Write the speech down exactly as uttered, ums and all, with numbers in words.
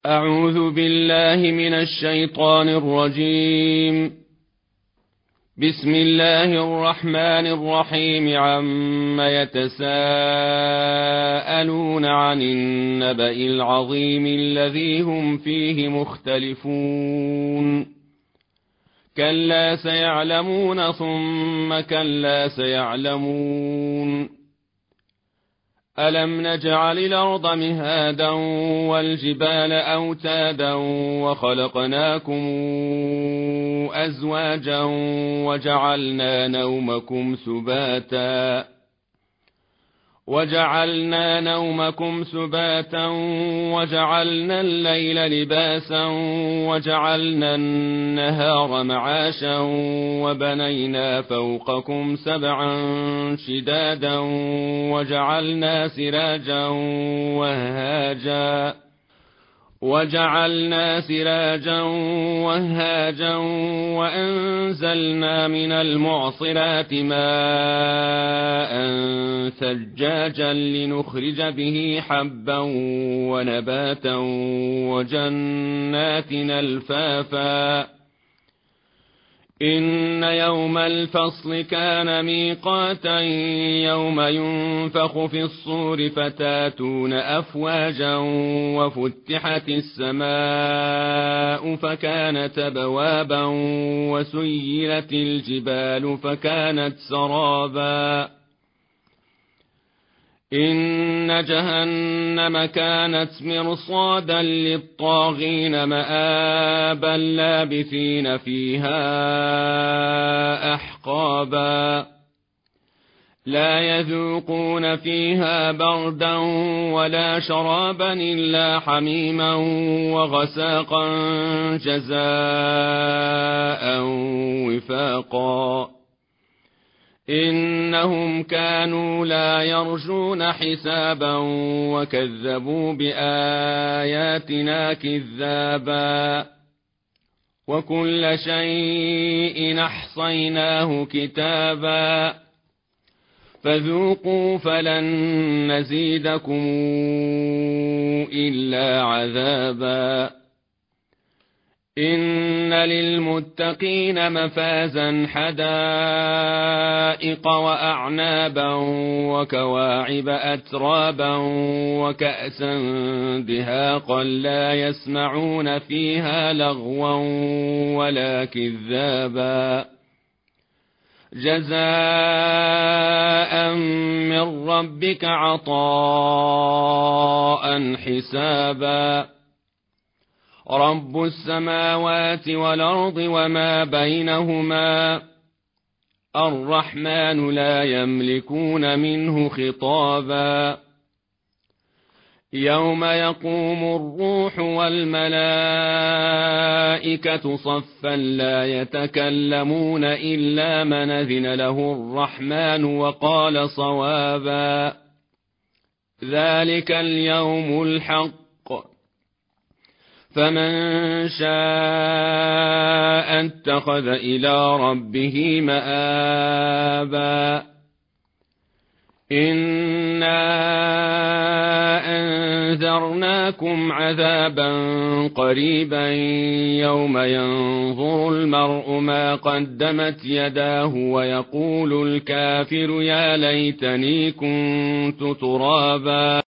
أعوذ بالله من الشيطان الرجيم. بسم الله الرحمن الرحيم. عما يتساءلون عن النبأ العظيم الذي هم فيه مختلفون. كلا سيعلمون ثم كلا سيعلمون. ألم نجعل الأرض مهادا والجبال أوتادا وخلقناكم أزواجا وجعلنا نومكم سباتا وجعلنا نومكم سباتا وجعلنا الليل لباسا وجعلنا النهار معاشا وبنينا فوقكم سبعا شدادا وجعلنا سراجا وهاجا وجعلنا سراجا وهاجا وأنزلنا من المعصرات ماء ثجاجا لنخرج به حبا ونباتا وجنات ألفافا. إن يوم الفصل كان ميقاتا يوم ينفخ في الصور فتاتون أفواجا وفتحت السماء فكانت أبوابا وسيرت الجبال فكانت سرابا. إن جهنم كانت مرصادا للطاغين مآبا لابثين فيها أحقابا. لا يذوقون فيها بردا ولا شرابا إلا حميما وغساقا جزاء وفاقا. إنهم كانوا لا يرجون حسابا وكذبوا بآياتنا كذابا. وكل شيء أحصيناه كتابا. فذوقوا فلن نزيدكم إلا عذابا. إن للمتقين مفازا حدائق وأعنابا وكواعب أترابا وكأسا دهاقا لا يسمعون فيها لغوا ولا كذابا. جزاء من ربك عطاء حسابا. رب السماوات والأرض وما بينهما الرحمن لا يملكون منه خطابا. يوم يقوم الروح والملائكة صفا لا يتكلمون إلا من أذن له الرحمن وقال صوابا. ذلك اليوم الحق فمن شاء اتخذ إلى ربه مآبا. إنا أنذرناكم عذابا قريبا يوم ينظر المرء ما قدمت يداه ويقول الكافر يا ليتني كنت ترابا.